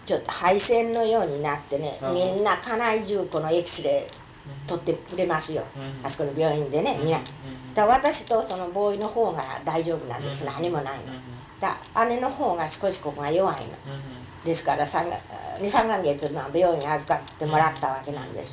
ちょっと配線のようになってね、みんな家内中このエキスレイ取ってくれますよ、あそこの病院でね、みんな。だ私とそのボーイの方が大丈夫なんです、何もないの。だ姉の方が少しここが弱いの。ですから23ヶ月病院に預かってもらったわけなんです。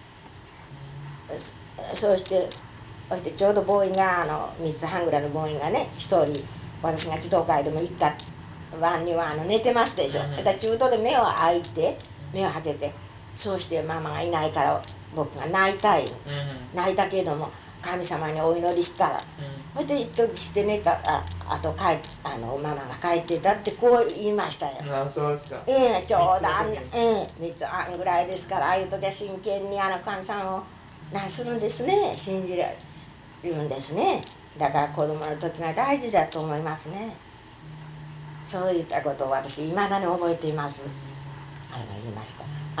そしてちょうどボーイが3つ半ぐらいのボーイがね、1人私が児童会でも行った晩には寝てますでしょ。だから中途で目を開けて、そうしてママがいないから僕が泣いたい、泣いたけども神様にお祈りしたら、それで一時して寝たらママが帰ってたってこう言いましたよ。 あ、そうですか。 ちょうど3つ半ぐらいですから、ああいう時は真剣に神様を何するんですね、信じられるんですね。だから子供の時が大事だと思いますね。そういったことを私いまだに覚えています。あれが言いました。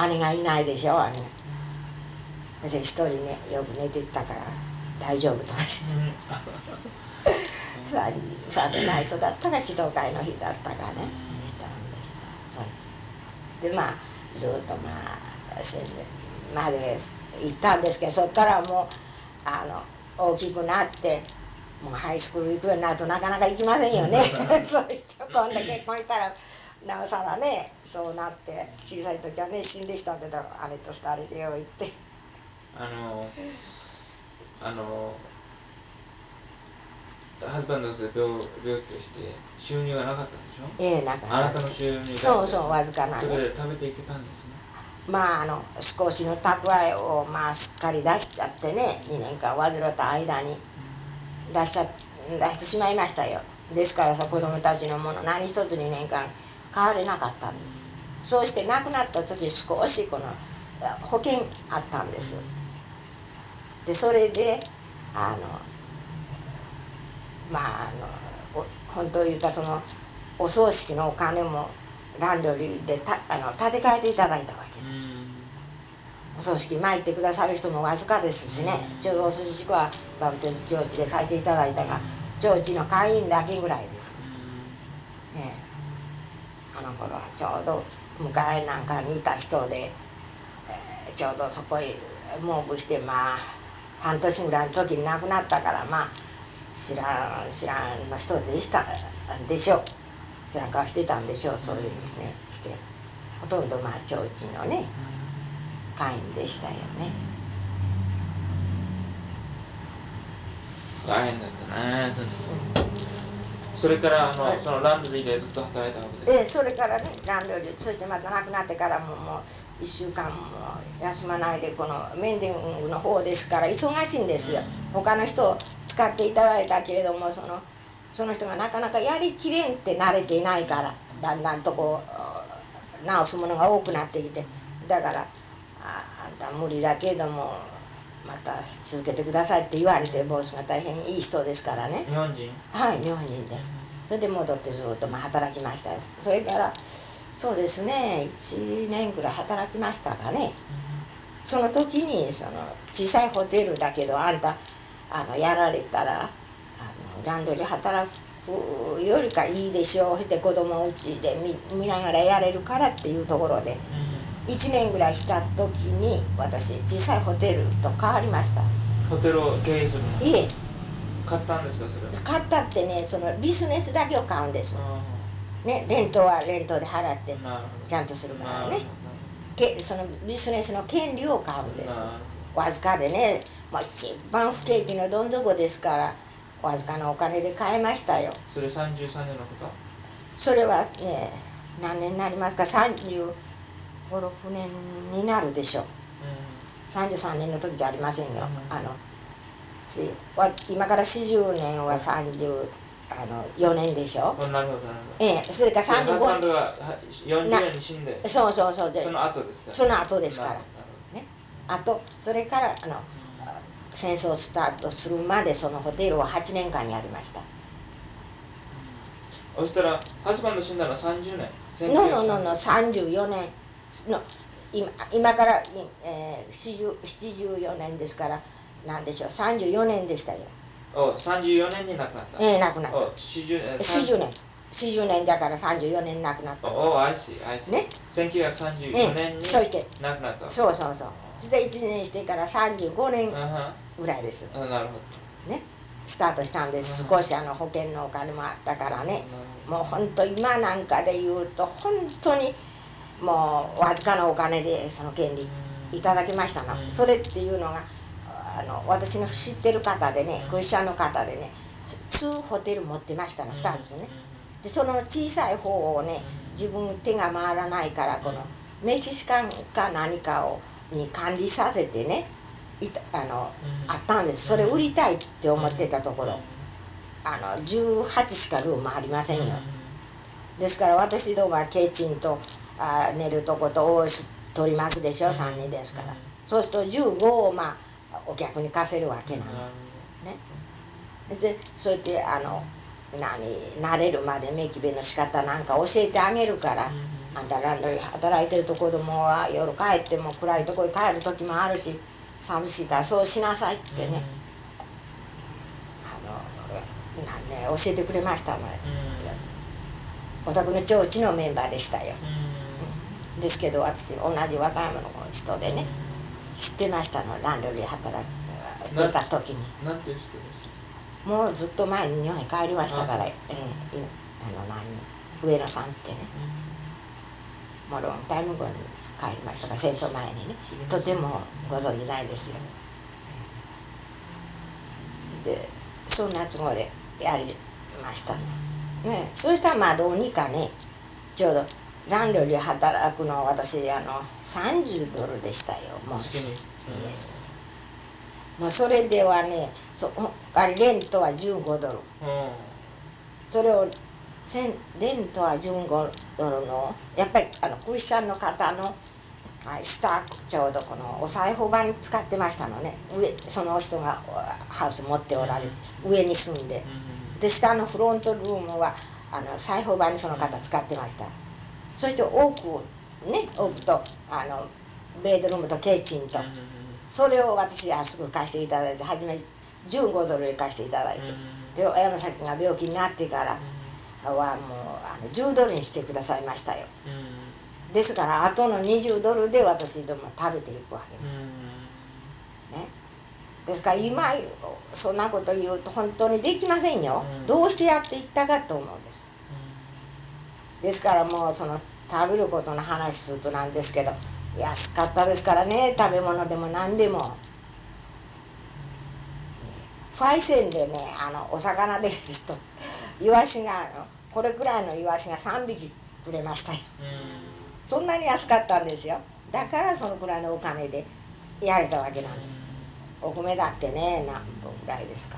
姉がいないでしょ、姉が。私一人ね、よく寝てたから大丈夫とかサンデーナイトだったか祈祷会の日だったかね、したんです。でずっと宣伝まで行ったんですけど、そこからもう大きくなってもうハイスクール行くようになるとなかなか行きませんよねそういう人今度結婚したらなおさらね、そうなって小さい時はね死んでしたけど、姉と2人でよう行ってハズバンドで病気して収入がなかったんでしょ。 なかった。 あなたの収入がそうわずかなね。 それで食べていけたんですね。 少しの蓄えをすっかり出しちゃってね、2年間患った間に出してしまいましたよ。ですから子供たちのもの何一つ2年間買われなかったんです。そうして亡くなった時少しこの保険あったんです。でそれで本当を言ったお葬式のお金もランドリーで立て替えていただいたわけです。お葬式参ってくださる人もわずかですしね、ちょうどお寿司塾はバプテスチョーチで書いていただいたが、チョーチの会員だけぐらいです。あの頃はちょうど向かいなんかにいた人で、ちょうどそこへモーブして半年ぐらいの時に亡くなったから、知らんの人でしたでしょう。知らん顔してたんでしょう。そういうふうにねしてほとんどチョーチのね会員でしたよね。 大変だったね。それからそのランドリーでずっと働いたわけです。 それからねランドリー、そしてまた亡くなってからも1週間も休まないでこのメンディングの方ですから忙しいんですよ。他の人を使っていただいたけれども、その人がなかなかやりきれんって慣れていないから、だんだんと直すものが多くなってきて、だからあんた無理だけどもまた続けてくださいって言われて、ボスが大変いい人ですからね。 日本人？ はい、日本人で。それで戻ってずっと働きました。それからそうですね、1年ぐらい働きましたかね。その時に小さいホテルだけどあんたやられたらランドリー働くよりかいいでしょうって子供をうちで 見ながらやれるからっていうところで、1年ぐらいした時に私小さいホテルと変わりました。 ホテルを経営するの？ いえ、 買ったんですか？それは買ったってね、ビジネスだけを買うんです、ね、レントはレントで払ってちゃんとするからね、そのビジネスの権利を買うんです。わずかでね、一番不景気のどん底ですからわずかなお金で買いましたよ。 それ33年のこと？ それはね、何年になりますか、35、6年になるでしょう。33年の時じゃありませんよ。今から40年は34年でしょ。 なるほど。 それから35年。 ハズバンドが40年に死んで。 そうその後ですか？ その後ですからね。それから戦争スタートするまでそのホテルを8年間やりました。 そしたらハズバンド死んだのは30年。 34年の今から、74年ですから何でしょう、34年でしたよ。 34年に亡くなった。 亡くなった。40年。 40年だから34年亡くなった。 Oh, I see, I see. ね。 1934年にそして亡くなった。 そうそうそう。そして1年してから35年なぐらいです。 るほど。 ね。スタートしたんです。少し保険のお金もあったからね。もう本当今なんかで言うと本当にもうわずかなお金でその権利いただきましたの。それっていうのが私の知ってる方でね、クリスチャンの方でね、2ホテル持ってましたの、2つね。でその小さい方をね、自分手が回らないからこのメキシカンか何かに管理させてね、あったんです。それ売りたいって思ってたところ、18しかルームありませんよ。ですから私どもはケイチンと寝るとことを取りますでしょ、3人ですから。そうすると15をお客に貸せるわけなのね。でそうやって慣れるまでメキベの仕方なんか教えてあげるから、あんたら働いてると子供は夜帰っても暗いとこに帰る時もあるし寂しいからそうしなさいってね、教えてくれましたのよ。お宅の町地のメンバーでしたよ。ですけど私同じ和歌山の人でね、知ってましたの、ランドリー働いてた時に。 なんていう人です？ もうずっと前に日本に帰りましたから、上野さんってね、もうロングタイム後に帰りましたから、戦争前にね、とてもご存じないですよ。でそんな都合でやりましたね。そうしたらどうにかね、ちょうどランドリー働くの私$30でしたよ、もうもうそれではね、レントは$15、それをレントは$15のやっぱりクリスチャンの方のスタッフ、ちょうどこのお裁縫場に使ってましたのね。その人がハウス持っておられて上に住んで、で下のフロントルームは裁縫場にその方使ってました。そして奥とベッドルームとキッチンと、それを私安く貸していただいて、初め$15で貸していただいて、で山崎が病気になってからはもう$10にしてくださいましたよ。ですからあとの$20で私ども食べていくわけね。ですから今そんなこと言うと本当にできませんよ。どうしてやっていったかと思うんです。ですからもう食べることの話するとなんですけど、安かったですからね、食べ物でも何でも。ファイセンでね、お魚ですとイワシがこれくらいのイワシが3匹くれましたよ。そんなに安かったんですよ。だからそのくらいのお金でやれたわけなんです。お米だってね、何本ぐらいですか。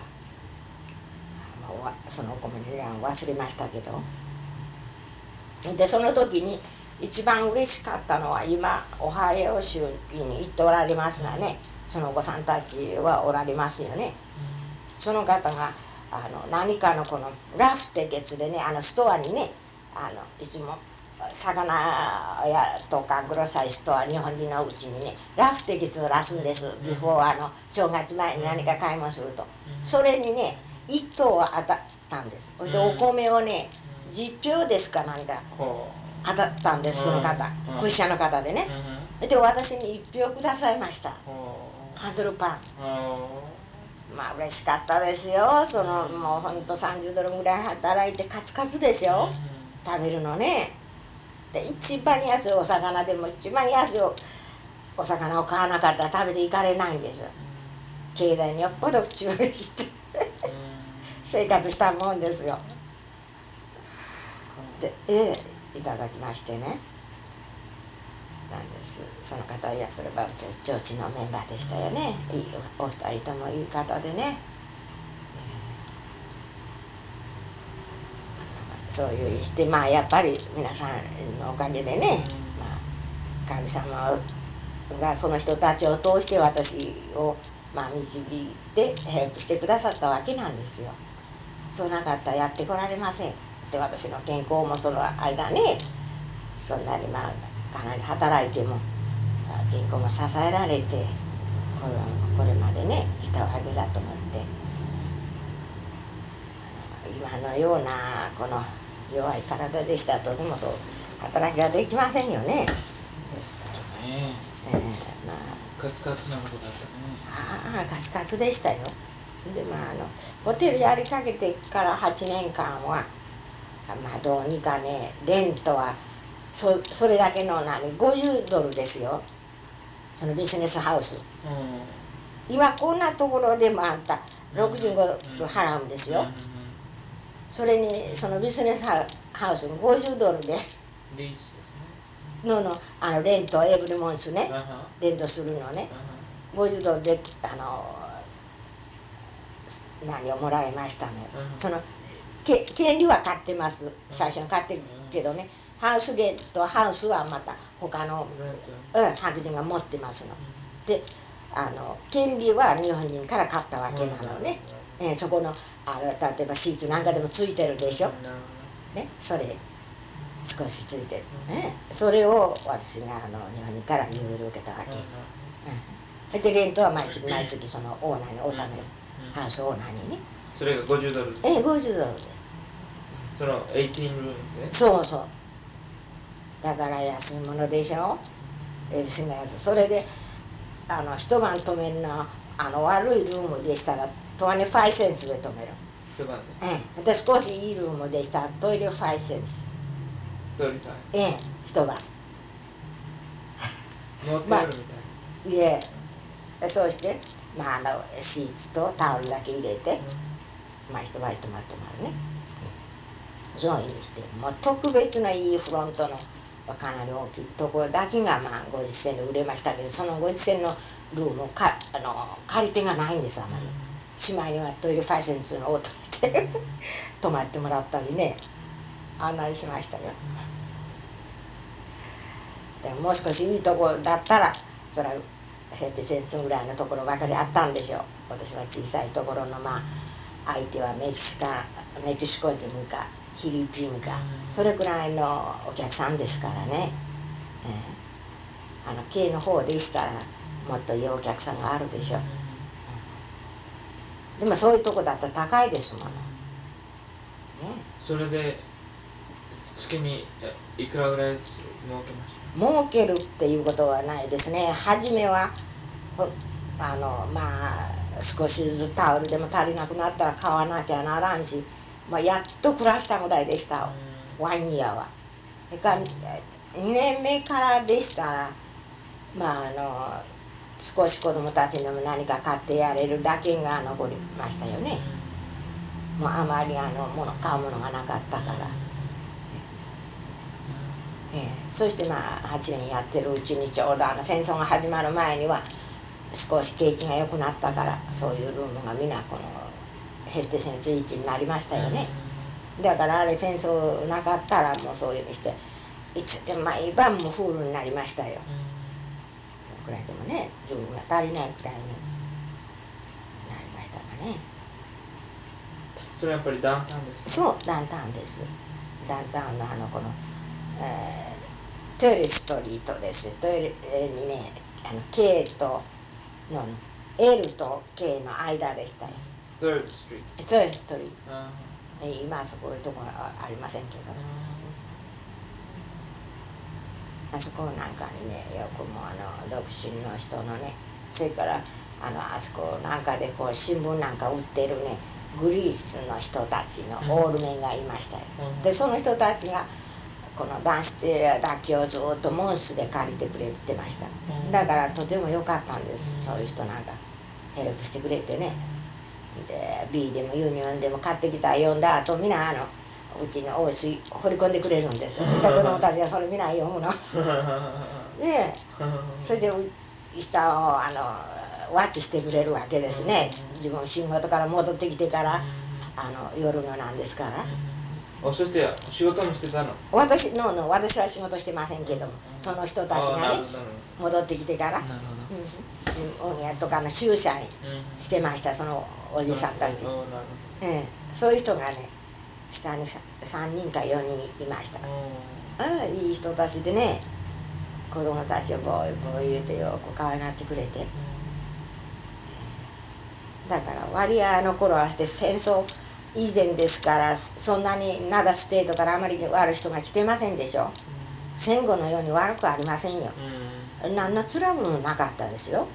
そのお米の値段忘れましたけど。でその時に一番嬉しかったのは、今オハイオ州に行っておられますがね、そのお子さんたちはおられますよね。その方が何かのこのラフってやつでね、ストアにね、いつも魚屋とかグロッサリーストア、日本人のうちにねラフってやつを出すんです。ビフォー正月前に何か買い物すると、それにね1頭は当たったんです。でお米をね10票ですか何か当たったんです、その方、クリスチャンの方でね。で私に1票くださいました、ハンドルパン。嬉しかったですよ。もうほんと$30ぐらい働いてカツカツでしょ、食べるのね。で一番安いお魚でも一番安いお魚を買わなかったら食べていかれないんです。経済によっぽど注意して生活したもんですよ。でいただきましてね、なんです。その方はやっぱりバプテスチョーチのメンバーでしたよね。お二人ともいい方でね、そういうしてやっぱり皆さんのおかげでね、神様がその人たちを通して私を導いてヘルプしてくださったわけなんですよ。そうなかったらやってこられません。で私の健康もその間ね、そんなにかなり働いても健康も支えられてこれまでね来たわけだと思って、今のようなこの弱い体でしたらとてもそう働きができませんよね。ですからねまカツカツなことだったね。 あカツカツでしたよ。でホテルやりかけてから8年間はどうにかねレントはそれだけの$50ですよ、そのビジネスハウス。今こんなところでもあんた$65払うんですよ。それにそのビジネスハウスの$50でリースですのレントエブリモンスね、レントするのね、$50で何をもらいましたのよ。その権利は買ってます、最初に買ってるけどね、ハウスレントハウスはまた他の白人が持ってますので、権利は日本人から買ったわけなのね。そこの例えばシーツなんかでもついてるでしょ、ね、それ少しついてる、それを私が日本人から譲り受けたわけ、でレントは毎月毎月そのオーナーに納める、ハウスオーナーにね。 それが$50。 $50でその18ルームで。 そうそう、だから安いものでしょ、それで一晩泊めるの悪いルームでしたら25センスで泊める。 一晩で。 で少しいいルームでしたら25センス。 35。 一晩。 モテルみたい。 いえ、そうしてシーツとタオルだけ入れて、一晩泊まるね。そういうにしてもう特別ないいフロントのかなり大きいところだけが50銭で売れましたけど、その50銭のルームを借り手がないんですあまり。しまいには25センツのを止めて泊まってもらったりね、案内しましたよ。でももう少しいいところだったらそれは50センツぐらいのところばかりあったんでしょう。私は小さいところの相手はメキシコ人かフィリピンか、それくらいのお客さんですからね。K の方でしたらもっといいお客さんがあるでしょう。でもそういうとこだと高いですもの、ね、 それで月にいくらぐらい儲けました？ 儲けるっていうことはないですね。初めは少しずつタオルでも足りなくなったら買わなきゃならんし、やっと暮らしたぐらいでした、ワンイヤーは。それから2年目からでしたら少し子供たちにも何か買ってやれるだけが残りましたよね。もうあまり買うものがなかったから、そして8年やってるうちにちょうど戦争が始まる前には少し景気が良くなったから、そういうルームがみんなこの50センツ1になりましたよね。だからあれ戦争なかったらもうそういうふうにしていつでも毎晩もフールになりましたよ。そのくらいでもね、ルームが足りないくらいになりましたかね。 それはやっぱりダウンタウンですか？ そう、ダウンタウンです。ダウンタウンのこの、トイレストリートです。トイレにねK との L と K の間でしたよ。 Third Street。 トイレストリート。今はそういうところはありませんけど、あそこなんかにねよくも独身の人のね、それからあそこなんかで新聞なんか売ってるねグリースの人たちのオールメンがいましたよ。でその人たちがこの男子だけをずっとモンスで借りてくれてました。だからとても良かったんです。そういう人なんかヘルプしてくれてね。で B でもユニオンでも買ってきたら読んだ後みんなうちの OS 掘り込んでくれるんです。子供たちがそれみんな読むの。でそれで下をワッチしてくれるわけですね。自分仕事から戻ってきてから夜のなんですから。 そして仕事もしてたの？ 私は仕事してませんけども、その人たちがね戻ってきてから自分やとかの集社にしてました、そのおじさんたち。そういう人がね下に3人か4人いました。いい人たちでね、子供たちをボーイボーイ言うてよく可愛がってくれて、だから割合の頃はして戦争以前ですからそんなに灘ステートからあまり悪い人が来てませんでしょ。戦後のように悪くありませんよ。何のトラブルもなかったですよ。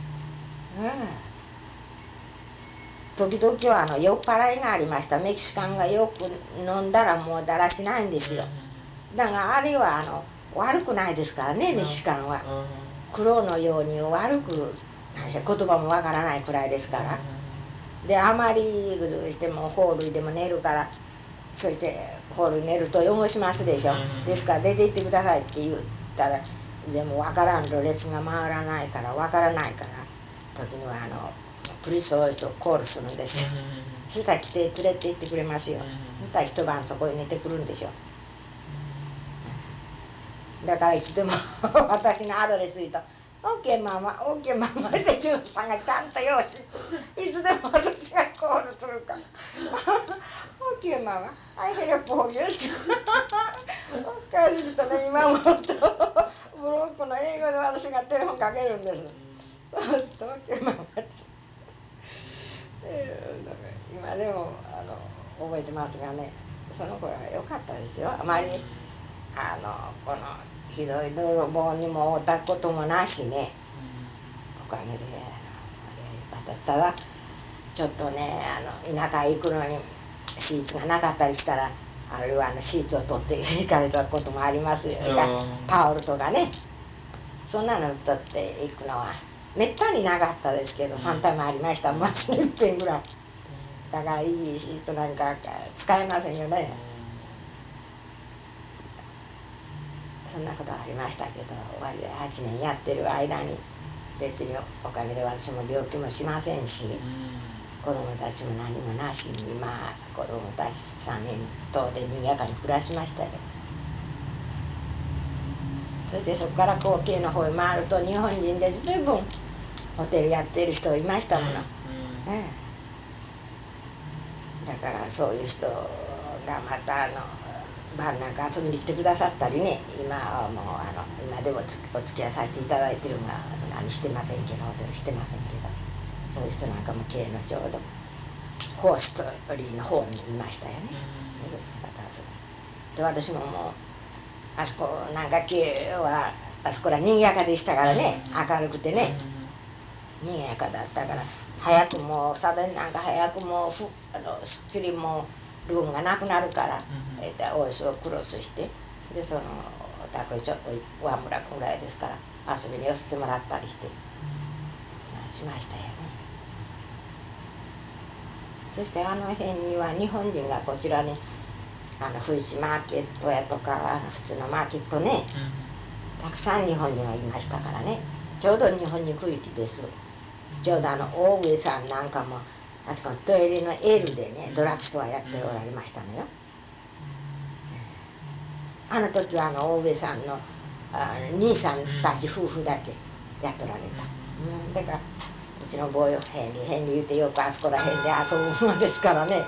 時々は酔っ払いがありました。メキシカンがよく飲んだらもうだらしないんですよ。だからあれは悪くないですからね、メキシカンは。黒のように悪く言葉もわからないくらいですから。であまりしてもホールでも寝るから、そしてホールに寝ると汚しますでしょ。ですから出て行ってくださいって言ったら、でもわからんと列が回らないからわからないから、時にはプリスオイスをコールするんですよ。そしたら来て連れて行ってくれますよ。そしたら一晩そこに寝てくるんでしょ。だからいつでも私のアドレス言うと「OK ママ OK ママ」ってジュンさんがちゃんと用意いつでも私がコールするから「OK ママ I help you」おかしくてね、今もとブロックの英語で私がテレフォンかけるんです。そうすると「OK ママ」って今でも覚えてますがね、その頃は良かったですよ。あまりこのひどい泥棒にも会ったこともなしね、おかげであれ良かった。ただちょっとね田舎へ行くのにシーツがなかったりしたら、あるいはシーツを取って行かれたこともありますよ。タオルとかね、そんなの取っていくのはめったになかったですけど、3体もありました。まず1遍ぐらい。だからいいシーツなんか使えませんよね。そんなことはありましたけど、割合8年やってる間に別におかげで私も病気もしませんし、子供たちも何もなしに、今子供たち3人とで賑やかに暮らしましたよ。そしてそこから後継の方へ回ると日本人で随分ホテルやってる人いましたもの。だからそういう人がまた晩なんか遊びに来てくださったりね、今はもう今でもお付き合いさせていただいてるのが何してませんけど、ホテルしてませんけど、そういう人なんかも経営のちょうどホーストリーの方にいましたよね。で私ももうあそこなんか経営はあそこら賑やかでしたからね、明るくてね賑やかだったから、早くもうサデンなんか早くもうすっきりもうルームがなくなるから、オイスをクロスして、でそのお宅へちょっとワンブラックぐらいですから遊びに寄せてもらったりしてしましたよね。そして辺には日本人がこちらにフィッシュマーケットやとか普通のマーケットね、たくさん日本人がいましたからね、ちょうど日本人区域です。ちょうど大上さんなんかもあそこのトイレの L でねドラッグストアやっておられましたのよ。あの時は大上さんの兄さんたち夫婦だけやっておられた。だからうちの坊よヘンリー言うてよくあそこら辺で遊ぶもんですからね。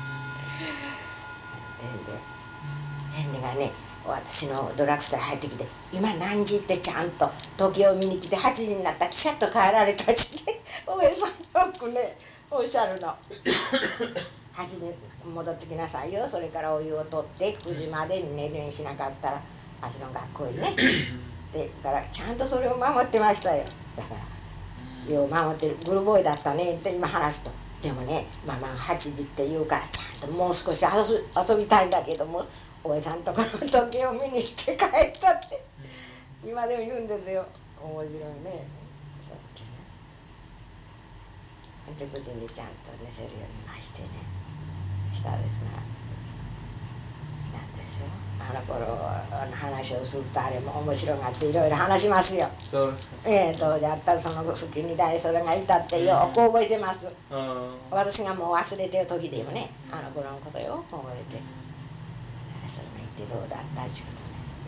ヘンリーがね私のドラッグストア入ってきて「今何時?」ってちゃんと時計を見に来て8時になったらキシャッと帰られたしね、大江さんよくねおっしゃるの8時に戻ってきなさいよ、それからお湯を取って9時までに寝るようにしなかったら足の学校へねでだからちゃんとそれを守ってましたよ。だからよう守ってるブルーボーイだったねって今話すと、でもねママ8時って言うからちゃんともう少し遊びたいんだけども大江さんとこの時計を見に行って帰ったって今でも言うんですよ。面白いね。で9時にちゃんと寝せるようにましてねしたですが、なんですよあの頃の話をするとあれも面白がっていろいろ話しますよ。 そうですか。 どうじゃったらその付近に誰それがいたってよく覚えてます。私がもう忘れてる時でもねあの頃のことよく覚えて、それが言ってどうだったってことね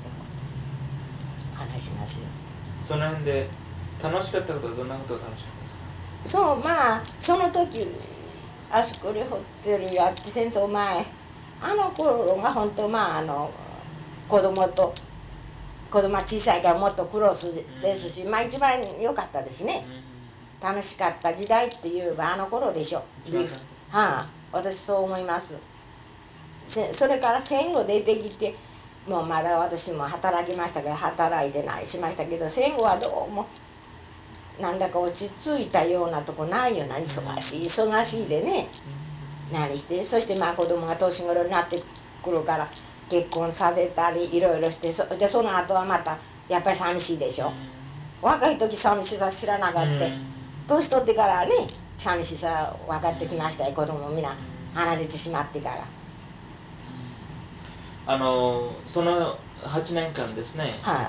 話しますよ。 その辺で楽しかったことはどんなことが楽しかったですか？ そうまあその時あそこでホテルやって戦争前あの頃が本当まあ子供は小さいからもっとクロスですし、まあ一番良かったですね。楽しかった時代って言えばあの頃でしょ。 私そう思います。それから戦後出てきてもうまだ私も働きましたけど働いてないしましたけど、戦後はどうもなんだか落ち着いたようなとこないよな。忙しいでね、何してそしてまあ子供が年頃になってくるから結婚させたりいろいろしてでその後はまたやっぱり寂しいでしょ。若い時寂しさ知らなかった年取ってからね寂しさ分かってきましたよ。子供みんな離れてしまってから。 その8年間ですね、 はい、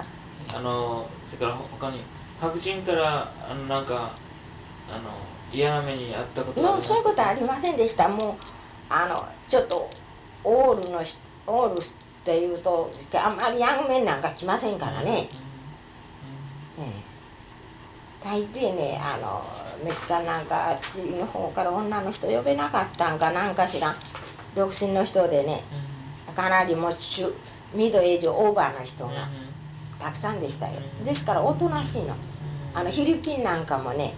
それから他に白人からなんか嫌な目に遭ったことはありましたか？ そういうことはありませんでした。もうちょっとオールっていうとあんまりヤングメンなんか来ませんからね。大抵ねメキシカンなんかあっちの方から女の人呼べなかったんかなんかしら独身の人でね、かなりもうミドエイジオーバーの人がたくさんでしたよ。ですからおとなしいの。フィリピンなんかもね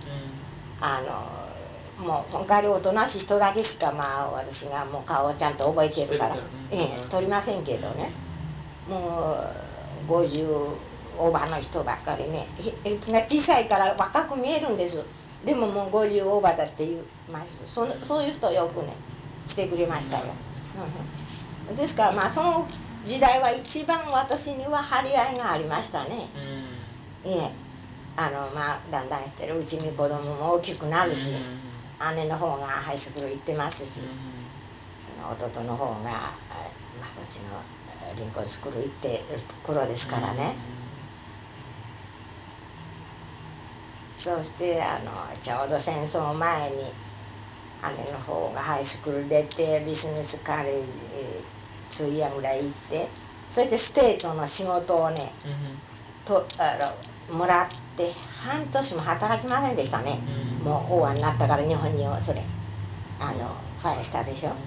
もう他におとなしい人だけしかまあ私がもう顔をちゃんと覚えてるから取りませんけどね、もう50オーバーの人ばっかりね。フィリピンが小さいから若く見えるんです。でももう50オーバーだっていう、まあ、そういう人よくね来てくれましたよ。ですからまあその時代は一番私には張り合いがありましたね。まあだんだんしてるうちに子供も大きくなるし、姉の方がハイスクール行ってますし、その弟の方が、まあ、こっちのリンコンスクール行ってる頃ですからね。そうしてちょうど戦争前に姉の方がハイスクール出てビジネスカレッジ2yearぐらい行って、そしてステートの仕事をね、もらって半年も働きませんでしたね。もう大和になったから日本にそれファイしたでしょ。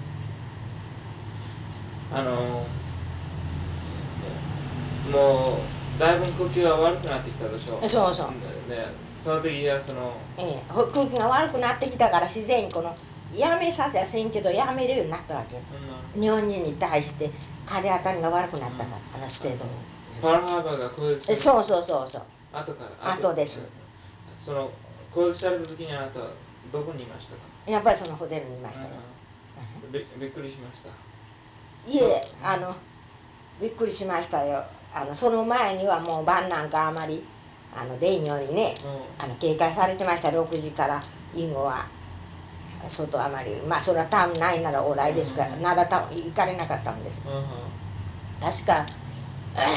もうだいぶ呼吸が悪くなってきたでしょ。 そうそう、 その時は空気が悪くなってきたから自然にやめさせやせんけどやめるようになったわけ。日本人に対して風当たりが悪くなったから、ステートに。 パールハーバーが攻撃された。 そう後から後です。 その攻撃された時にあなたはどこにいましたか？ やっぱりそのホテルにいましたよ。 びっくりしました。 いえびっくりしましたよ。その前にはもう晩なんかあまり出んようにね警戒されてました。6時から以後は外あまり、まあそれはターンないなら往来ですから、なだ行かれなかったんです。確かあら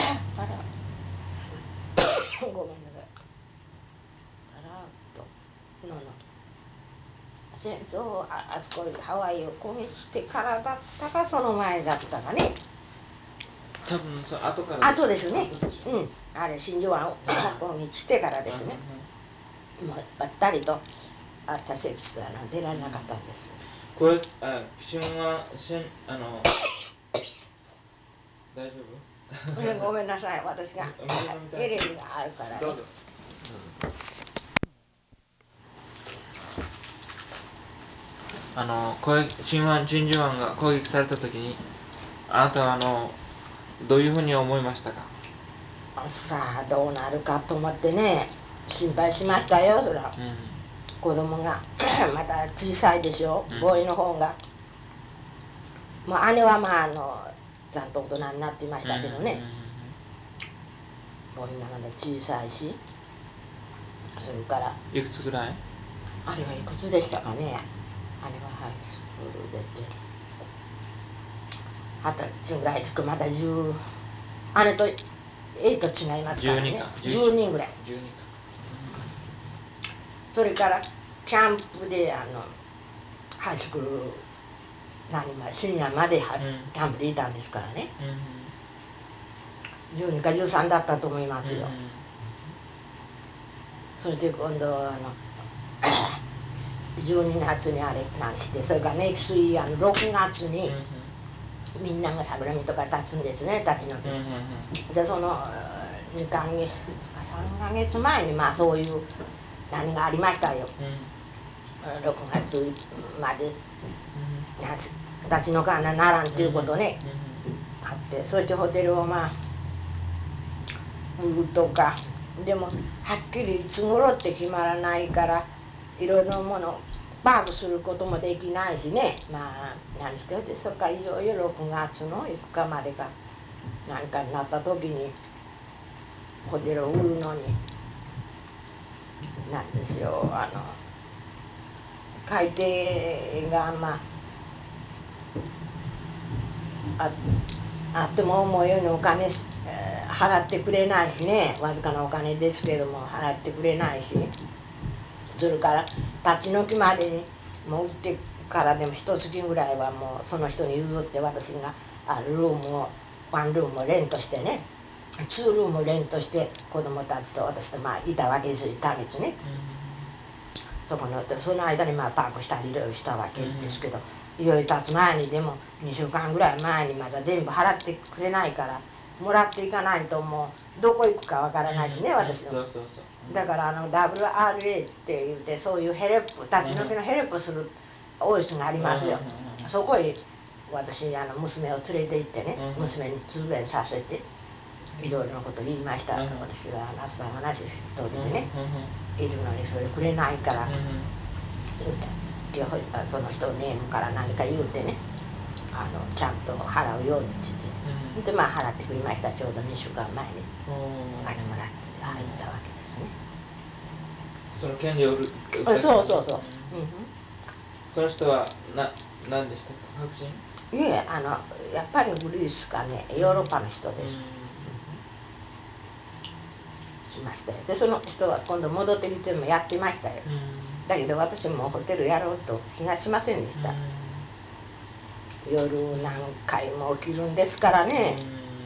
ごめんなさい。戦争あそこハワイを攻撃してからだったかその前だったかね。 多分後から後ですね。あれ真珠湾を攻撃してからですね。もうばったりと明日セキス出られなかったんです。 これ旬は大丈夫？ ごめんなさい、私がエレンがあるからね。 どうぞ。真珠湾が攻撃された時にあなたはどういうふうに思いましたか？ さあどうなるかと思ってね心配しましたよ。そら、子供がまた小さいでしょ、ボーイの方が。もう姉はまあちゃんと大人になっていましたけどね、ボーイなので小さいし、それからいくつぐらい？ あれはいくつでしたかね。あれはハイスクール出て20歳ぐらいですか。まだ10、姉と8違いますからね。10人ぐらい。 12か。 それからキャンプでハイスクールシニアまでキャンプでいたんですからね。12か13だったと思いますよ。そして今度12月にあれ何して、それからネクストイヤーの6月にみんなが桜見とか立つんですね、立ちの。でその2ヶ月か3ヶ月前にまあそういう何がありましたよ。6月まで立ち退かなならんっていうことね、あって、そしてホテルをまあ売るとか、でもはっきりいつ頃って決まらないから、いろいろなものをパークすることもできないしね、まあ何してでそっか、いよいよ6月のいくかまでか何かになった時にホテルを売るのになんですよ、買い手がまあっても思うようにお金払ってくれないしね、わずかなお金ですけども払ってくれないし、それから立ち退きまでにもう売ってからでも一月ぐらいはもうその人に譲って、私がルームをワンルームをレントしてね、2ルームをレントして子供たちと私とまあいたわけですよ、1ヶ月ね。その間にまあパークしたりいろいろしたわけですけど、いよいよ経つ前にでも2週間ぐらい前にまだ全部払ってくれないから、もらっていかないともうどこ行くかわからないしね、私の。だからWRA って言ってそういうヘルプ、立ち退きのヘルプするオフィスがありますよ。そこへ私娘を連れて行ってね、娘に通弁させていろいろなこと言いました。私は夏場話一人でねいるのにそれくれないから、その人ネームから何か言うてね、ちゃんと払うようにって言って、でまあ払ってくれました。ちょうど2週間前にお金もらって入ったわけですね。 その権利を売る。 そう。 その人は何でしたか、白人？ いえ、やっぱりグリースかね、ヨーロッパの人です。しましたよ。でその人は今度戻ってきてもやってましたよ。だけど私もホテルやろうと気がしませんでした。夜何回も起きるんですからね。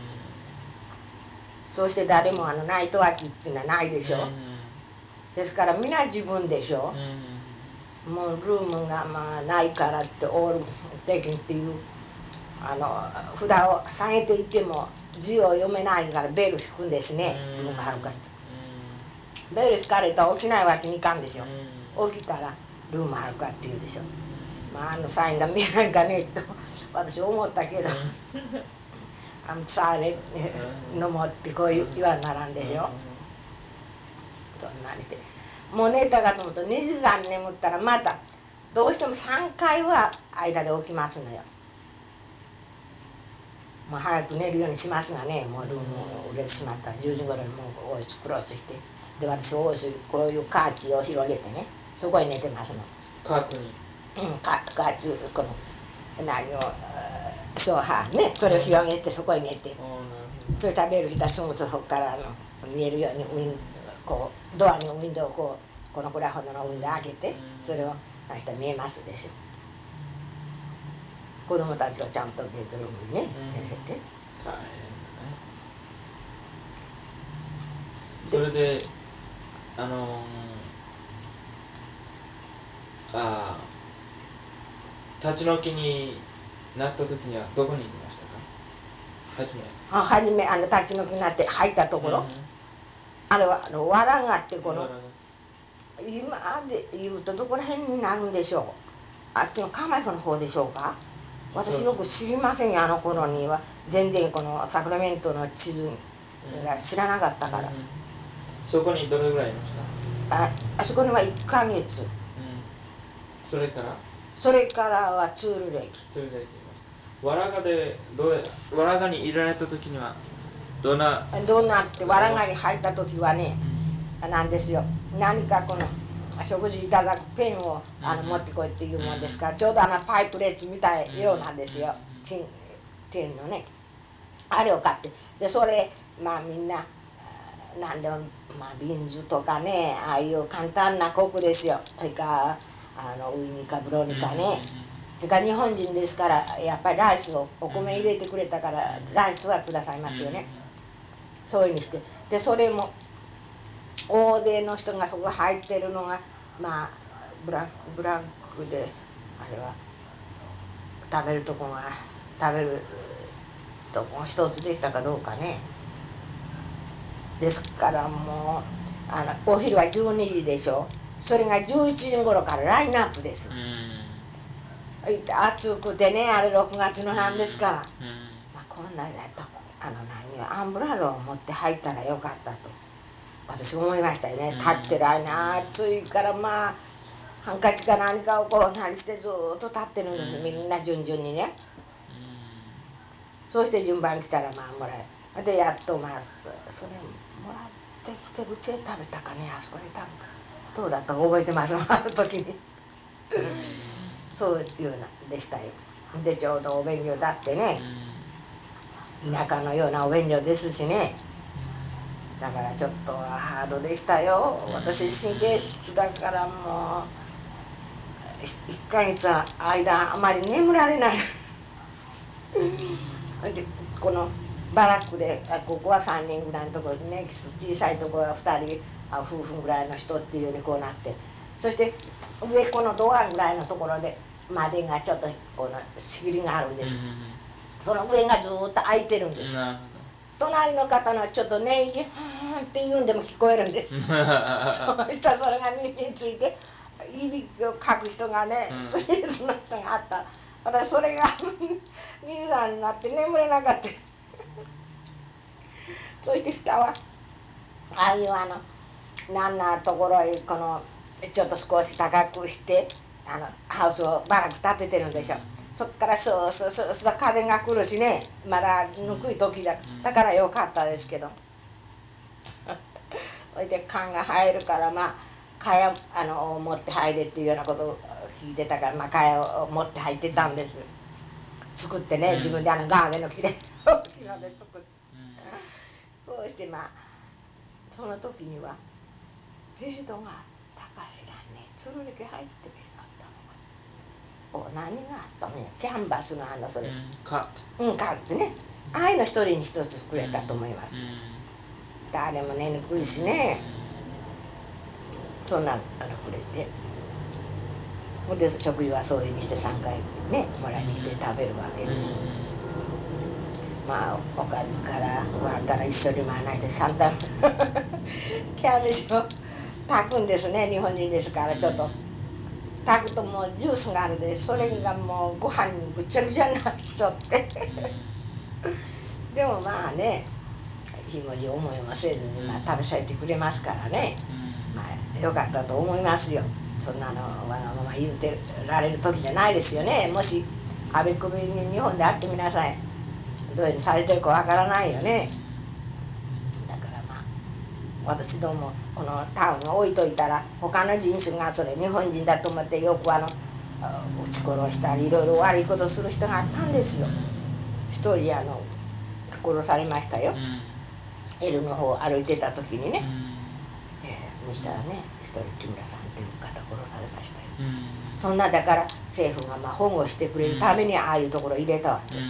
そうして誰もナイトワーキっていうのはないでしょ。ですから皆自分でしょ。もうルームがまあないからってオールできんっていう札を下げていても字を読めないからベル敷くんですね。ルーム貼るからベル敷かれたら起きないわけにいかんでしょ。起きたらルーム貼るかって言うでしょ。まあサインが見えないかねと私思ったけどsorry のもってこう言わならんでしょ。そんなにしてもう寝たかと思うと2時間眠ったらまたどうしても3回は間で起きますのよ。もう早く寝るようにしますがね、もうルームを売れてしまったら10時頃にもうおいクローズして、で私おいこういうカーチを広げてね、そこに寝てますの。 カートにカーチこの何をソファーね、それを広げてそこに寝て、そしたらベルしたらすぐとそこから見えるようにこうドアにウィンドウをこのくらいほどのウィンドウ開けて、それを出したら見えますでしょ。子供たちはちゃんとベッドルームにね寝せて。 大変だね。それで立ち退きになった時にはどこに行きましたか？ 初め立ち退きになって入ったところ、あれはわらがってこの今で言うとどこら辺になるんでしょう。あっちの蒲彦の方でしょうか。私よく知りませんよ、あの頃には全然このサクラメントの地図が知らなかったから。 そこにどれぐらいいました？ あそこには1ヶ月。 それからはツールレイキ。 わらがにいられた時にはどんなってわらがに入った時はね、なんですよ、何かこの食事いただくペンを持ってこいっていうもんですから、ちょうどパイプレッツみたいようなんですよ、テンのね、あれを買って、でそれまあみんな何でもビンズとかね、ああいう簡単なコクですよ。それからウイニかブロニかね、それから日本人ですからやっぱりライスをお米入れてくれたからライスはくださいますよね。そういうふうにして、でそれも大勢の人がそこ入ってるのがまあブラックであれは食べるとこ一つでしたかどうかね。ですからもうお昼は12時でしょ。それが11時頃からラインナップです。 暑くてね、あれ6月のなんですから、 うんまあ、こんなだとアンブラロを持って入ったらよかったと私思いましたよね。立ってる間暑いからまあハンカチか何かをこうなりしてずっと立ってるんですよ、みんな順々にね。そうして順番来たらまあもらえでやっとまあそれもらってきてうちで食べたかね、あそこで食べたどうだったか覚えてますあの時にそういうなでしたよ。でちょうどお勉強だってね、田舎のようなお勉強ですしね、だからちょっとハードでしたよ。私神経質だからもう1ヶ月の間あまり眠られないでこのバラックでここは3人ぐらいのところでね、小さいところは2人夫婦ぐらいの人っていうようにこうなって、そして上このドアぐらいのところでまでがちょっとこの仕切りがあるんです、その上がずっと開いてるんです。隣の方のちょっとねえって言うんでも聞こえるんですそういったそれが耳についていびきをかく人がね、スイスの人があったら私それが耳がになって眠れなかったそして蓋はああいうなんなところへこのちょっと少し高くしてハウスをバラク建ててるんでしょ、そっからスースースースー風が来るしね、まだぬくい時だからよかったですけどそれで缶が入るからまあ蚊帳を持って入れっていうようなことを聞いてたから、まあ蚊帳を持って入ってたんです、作ってね、自分でガーデンの木で木ので作って、こうしてまあその時にはフェードがあったかしらね、つるりけ入ってフェードあったのが何があったのや、キャンバスのそれカットね、ああいうの一人に一つ作れたと思います、誰も寝にくいしね、そんなくれて、ほんで食事はそういうふうにして3回ねもらいに来て食べるわけです、まあおかずからご飯から一緒に回して3段キャベツを炊くんですね、日本人ですからちょっと炊くともうジュースがあるんで、それがもうご飯にぐちゃぐちゃになっちゃってでもまあねひもじ思いもせずに、まあ、食べさせてくれますからね、まあよかったと思いますよ。そんなわがまま言うてられる時じゃないですよね。もしあべくびに日本で会ってみなさい、どういうふうにされてるかわからないよね。だからまあ私どもこのタウンに置いといたら他の人種がそれ日本人だと思ってよく撃ち殺したりいろいろ悪いことする人があったんですよ。一人殺されましたよ、L の方を歩いてた時にね、にしたらね一人木村さんっていう方殺されましたよ、そんなだから政府がまあ保護してくれるためにああいうところ入れたわけ、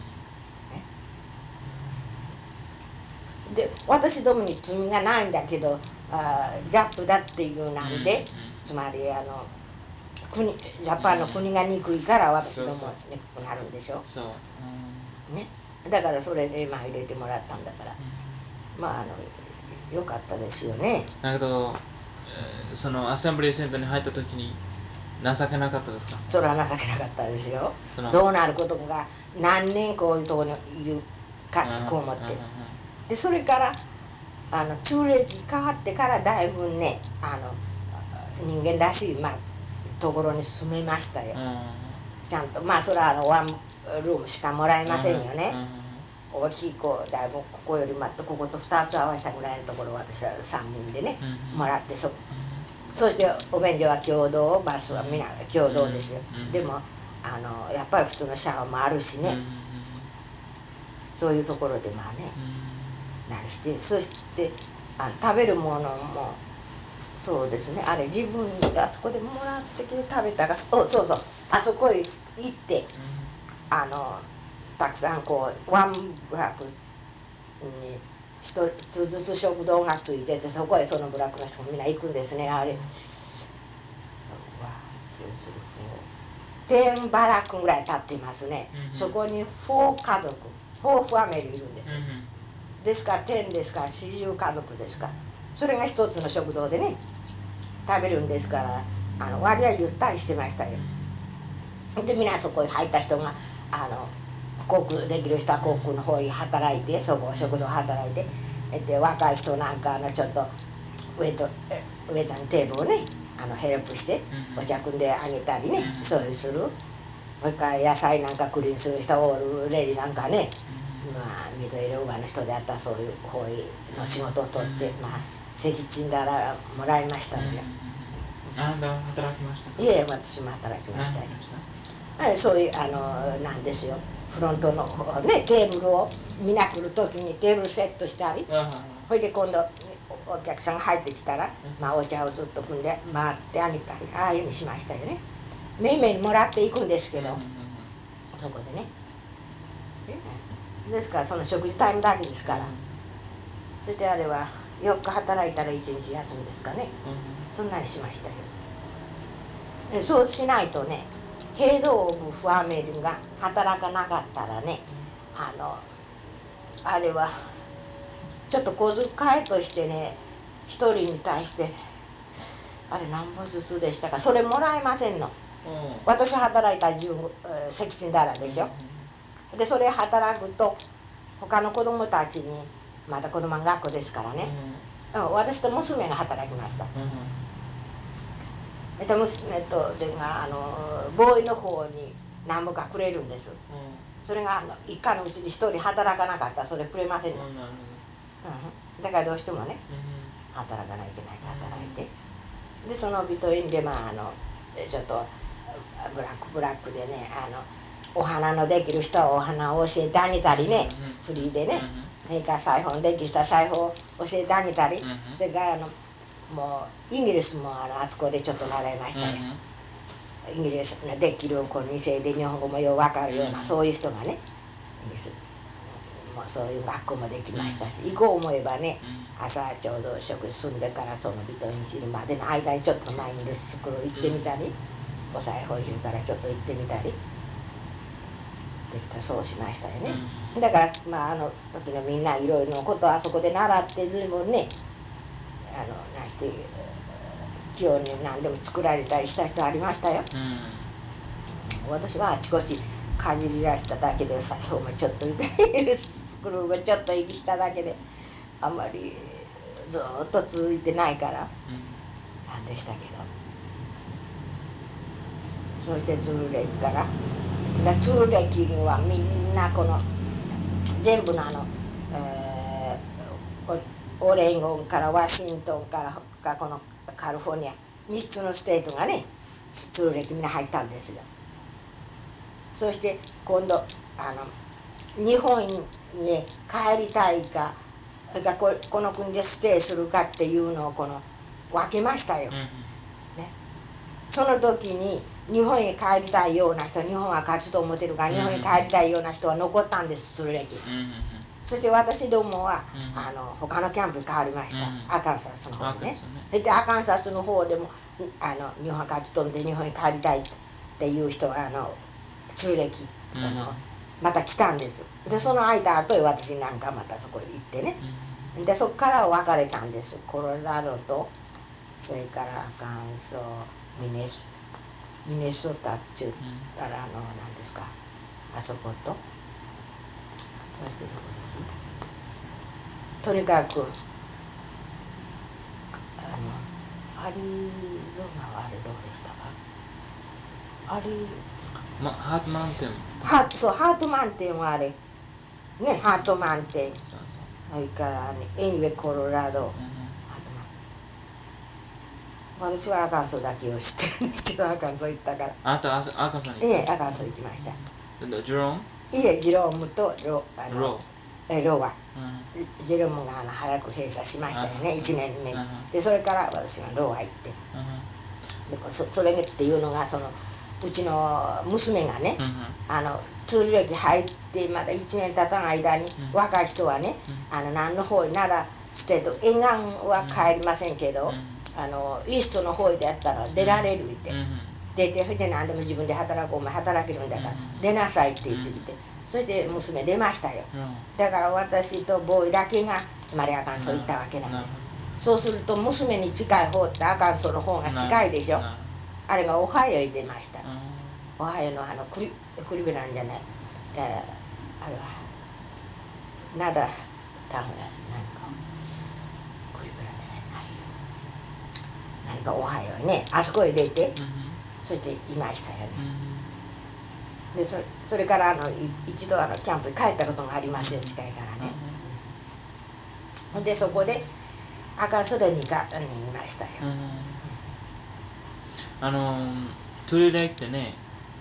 で私どもに罪がないんだけどジャップだっていうなんで、つまりジャパンの国が憎いから私ども憎くなるんでしょ、ね、だからそれでまあ入れてもらったんだから、まあよかったですよね。 だけど、そのアセンブリーセンターに入った時に情けなかったですか？ それは情けなかったですよ。どうなることが何年こういうところにいるかってこう思って、でそれから通暦変わってからだいぶね人間らしい、まあ、ところに住めましたよ、ちゃんとまあそれはワンルームしかもらえませんよね、大きい子だいぶここよりまたここと2つ合わせたぐらいのところを私は3人でね、もらってそしてお便所は共同、バスは皆共同ですよ、でもやっぱり普通のシャワーもあるしね、そういうところでまあね、何してそして食べるものもそうですね、あれ自分であそこでもらってきて食べたらそうあそこへ行ってたくさんこうワンブラックに一つずつ食堂がついてて、そこへそのブラックの人もみんな行くんですね。あれ10バラックぐらい経っていますね、そこに4家族4ファミリーいるんですよ、ですから10ですから40家族ですから、それが一つの食堂でね食べるんですから割合ゆったりしてましたよ。 で皆そこに入った人が航空できる人は航空の方に働いて、そこ食堂働いて、で若い人なんかちょっとウェイトのテーブルをねヘルプしてお茶汲んであげたりね、そういうする。それから野菜なんかクリーンする人、オールレディなんかね、緑色馬の人であったらそういう方の仕事を取って、席賃だらもらいましたのね。 あなたも働きましたか？ いえ、私も働きましたよ。そういうなんですよ、フロントのねテーブルをみんな来る時にテーブルセットしたり、それで今度お客さんが入ってきたら、お茶をずっと汲んで回ってあげたり、ああいうふうにしましたよね。めいめいにもらっていくんですけど、そこでね。ですからその食事タイムだけですから。それであれは4日働いたら1日休みですかね。そんなにしましたよ。そうしないとね、ヘイド・オブ・ファーメルが働かなかったらね、あれはちょっと小遣いとしてね、1人に対してあれ何本ずつでしたか、それもらえませんの。私働いたら席賃だらでしょ。でそれ働くと他の子供たちに、また子供学校ですからね、私と娘が働きました。娘とでがボーイの方に何本かくれるんです。それが一家のうちに1人働かなかったらそれくれませんの。だからどうしてもね、働かないといけないから働いて、でその人にでちょっとブラックでねお花のできる人はお花を教えてあげたりね、フリーでね。それから裁縫できた裁縫を教えてあげたり、それからもうイギリスもあそこでちょっと習いましたよ。イギリスのできる子2世で日本語もよう分かるような、そういう人がね、もうそういう学校もできましたし、行こう思えばね、朝ちょうど食事済んでからその人に知るまでの間にちょっとイングリッシュスクール行ってみたり、お裁縫昼からちょっと行ってみたりできた、そうしましたよね。だからあの時のみんないろいろなことをあそこで習って随分ね、何して器用に何でも作られたりした人ありましたよ。私はあちこちかじり出しただけで、裁縫もちょっとスクールもちょっと息しただけで、あんまりずっと続いてないからなんでしたけど、そしてツールレイからツールレキにはみんなこの全部のオレゴンからワシントンからこのカリフォルニア3つのステートがねツールレキみんな入ったんですよ。そして今度日本に帰りたいか、それからこの国でステイするかっていうのを分けましたよ。ね、その時に日本へ帰りたいような人は日本は勝つと思ってるから、日本へ帰りたいような人は残ったんです、ツールレキ。そして私どもは他のキャンプに変わりました、アカンサスの方にね。でアカンサスの方でも日本から勤めて日本に帰りたいっていう人はツールレキまた来たんです。でその間後へ私なんかまたそこへ行ってね、でそこから別れたんです。コロラドとそれからアカンソーミネソタっちゅったら何ですか、あそこと、そしてどこですとにかくアリゾナはあれどうでしたか、 ハートマウンテン、 ハートマウンテンはあれね、ハートマウンテン、それからエニウェコロラド、私はアカンソーだけを知ってるんですけど、アカンソー行ったから。 あなたアカンソーに？ いえ、アカンソー行きました。 ジェローム？ いえ、ジロームとロは、ジェロームが早く閉鎖しましたよね、1年目に。でそれから私がローは行って、でそれっていうのがうちの娘がね、ツール歴入ってまだ1年経たない間に、若い人はね、何の方にならステート沿岸は帰りませんけど、イーストの方でやったら出られるって、出て、それで何でも自分で働く、お前働けるんだから出なさいって言ってきて、そして娘出ましたよ。だから私とボーイだけがつまりアカンソー行ったわけなんです。そうすると娘に近い方ってアカンソーの方が近いでしょ。あれがオハイオへ出ました。 オハイオのクリベランじゃない、あれはナダタウンや何かクリベランじゃない何かオハイオね、あそこへ出て、そしていましたよね。でそれから一度キャンプに帰ったことがありますよ、近いからね。でそこでアカンソでにいましたよ。 トゥルレイってね、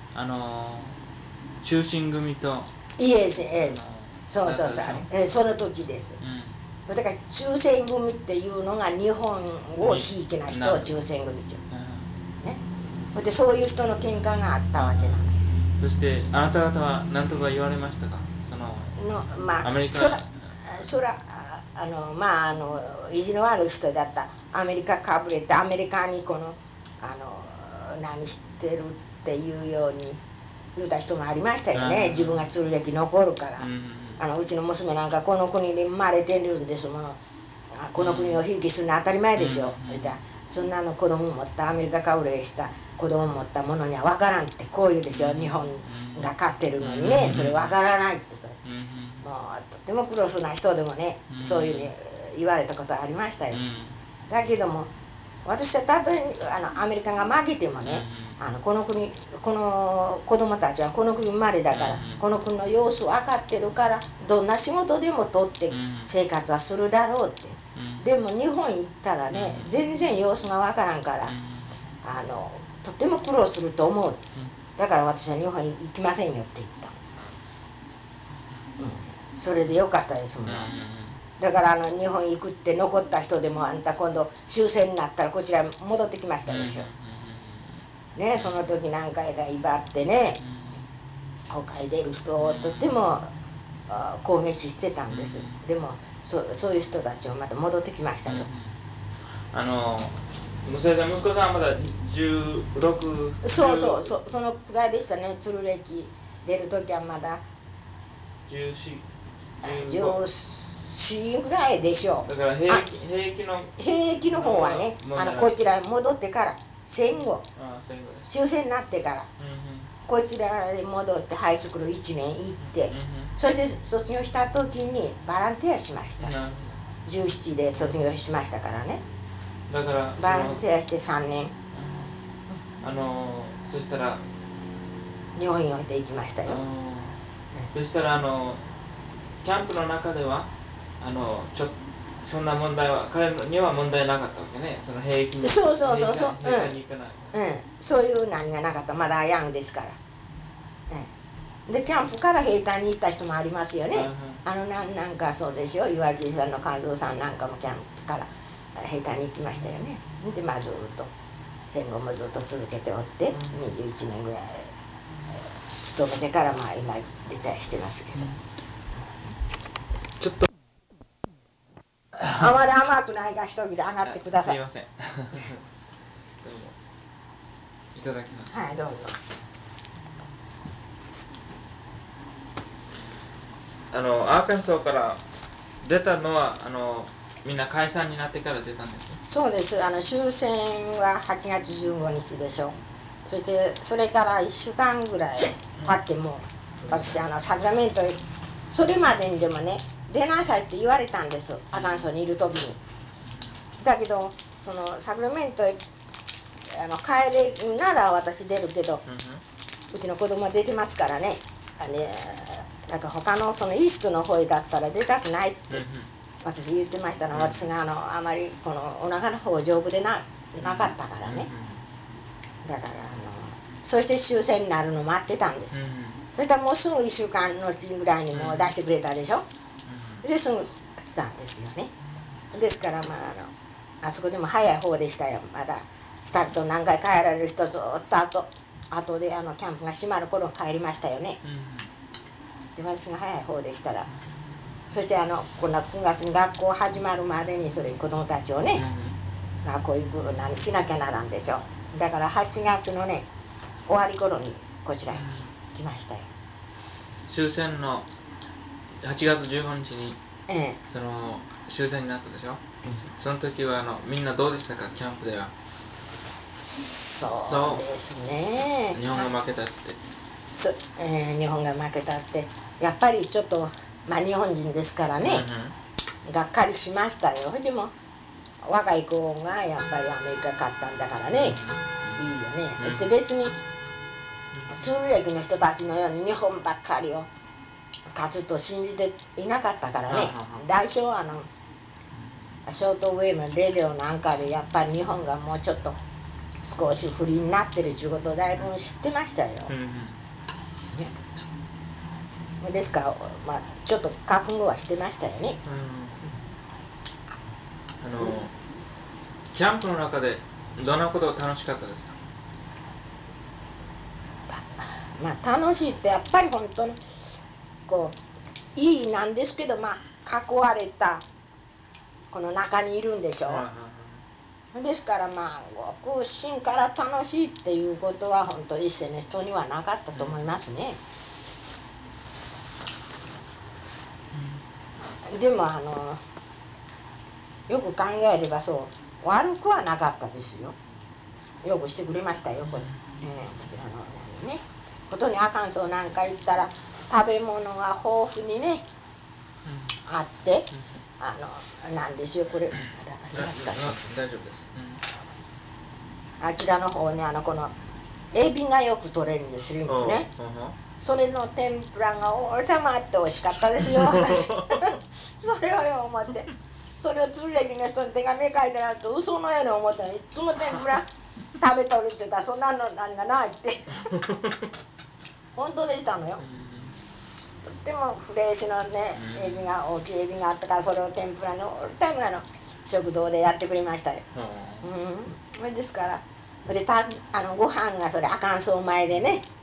中心組といえそうその時です。だから中戦組っていうのが日本をひいきな人を中戦組っていう、ね、でそういう人の喧嘩があったわけなの。 そしてあなた方は何とか言われましたか？アメリカ意地の悪い人だった。アメリカかぶれてアメリカに何してるっていうように言うた人もありましたよね。自分が鶴歴残るから、うちの娘なんかこの国で生まれてるんですもの、この国をひいきするのは当たり前でしょ、そんなの子供持ったアメリカかぶれした子供持ったものには分からんってこう言うでしょ、日本が勝ってるのにね、それ分からないって、もうとってもクロスな人でもね、そういうふうに言われたことありましたよ。だけども私はたとえアメリカが負けてもね、この国、この子供たちはこの国生まれだから、この国の様子分かってるからどんな仕事でも取って生活はするだろうって、でも日本行ったらね、全然様子が分からんから、とっても苦労すると思う、だから私は日本に行きませんよって言った、それでよかったですもん。だから日本行くって残った人でもあんた今度終戦になったらこちら戻ってきましたでしょ、ね、その時何回か威張ってね、他へ出る人をとっても攻撃してたんです。でもそういう人たちをまた戻ってきましたよ。 息子さんはまだ16？ そうそのくらいでしたね。鶴歴出る時はまだ14ぐらいでしょう。 だから兵役の方はね、こちらへ戻ってから戦後終戦になってから、こちらへ戻ってハイスクール1年行って、そして卒業した時にボランティアしました。17で卒業しましたからね。 だからボランティアして3年、 そしたら日本に置いて行きましたよ。 そしたらキャンプの中ではそんな問題は彼には問題なかったわけね。その兵役にそう行かない、 そういう何がなかった。まだヤングですから、でキャンプから兵隊に行った人もありますよね。なんかそうでしょ、岩木さんの勘蔵さんなんかもキャンプから兵隊に行きましたよね。でずっと戦後もずっと続けておって、21年ぐらい勤めてから今リタイアしてますけど、 ちょっとあまり甘くないが一切れ上がってください。 すいませんどうもいただきます。 はい、どうぞ。 アーカンソーから出たのはみんな解散になってから出たんです。 そうです。終戦は8月15日でしょ。そしてそれから1週間ぐらい経っても私サクラメントへ、それまでにでもね出なさいって言われたんです、アカンソーにいる時に。だけどそのサクラメントへ帰れるなら私出るけど、うちの子供は出てますからね。だから他のそのイーストの方へだったら出たくないって私言ってましたの。私があまりこのお腹の方丈夫でなかったからね。だからそして終戦になるのを待ってたんです。そしたらもうすぐ1週間のうちぐらいにもう出してくれたでしょ。ですぐ来たんですよね。ですからあそこでも早い方でしたよ。まだスタッフと何回帰られる人ずっと後でキャンプが閉まる頃帰りましたよね。で私が早い方でしたら、そしてこんな9月に学校始まるまでにそれに子供たちをね、学校行く何しなきゃならんでしょ。だから8月のね終わり頃にこちらに来ましたよ。 終戦の8月15日に、その終戦になったでしょ。その時はみんなどうでしたか、キャンプでは。 そうですね。 日本が負けたっつって。 日本が負けたってやっぱりちょっとまあ日本人ですからね、がっかりしましたよ。でも若い子がやっぱりアメリカ勝ったんだからね、いいよね。で別に通訳の人たちのように日本ばっかりを勝つと信じていなかったからね。代表はショートウェーブのレディオなんかでやっぱり日本がもうちょっと少し不利になってるということをだいぶ知ってましたよ。ですから、まあ、ちょっと覚悟はしてましたよね。 キャンプの中でどんなことが楽しかったですか？ まあ楽しいってやっぱり本当にこういいなんですけど、まあ囲われたこの中にいるんでしょう。ですからまあごく心から楽しいっていうことは本当一世の人にはなかったと思いますね。でもよく考えればそう悪くはなかったですよ。よくしてくれましたよ、こちらのね。ことにあかんそうなんか言ったら食べ物が豊富にね、あってなんでしょう、これ大丈夫です。 あちらの方にこのエビがよく取れるんですよね。それの天ぷらがおたまって美味しかったですよ、私。それをよ思って、それを鶴歴の人に手紙書いてなると嘘のように思ったらいつも天ぷら食べとるって言ったらそんなのなんがないって本当でしたのよ。とってもフレッシュのねエビが大きいエビがあったからそれを天ぷらのオールタイム食堂でやってくれましたよ。ですからでご飯がそれあかんそう前でね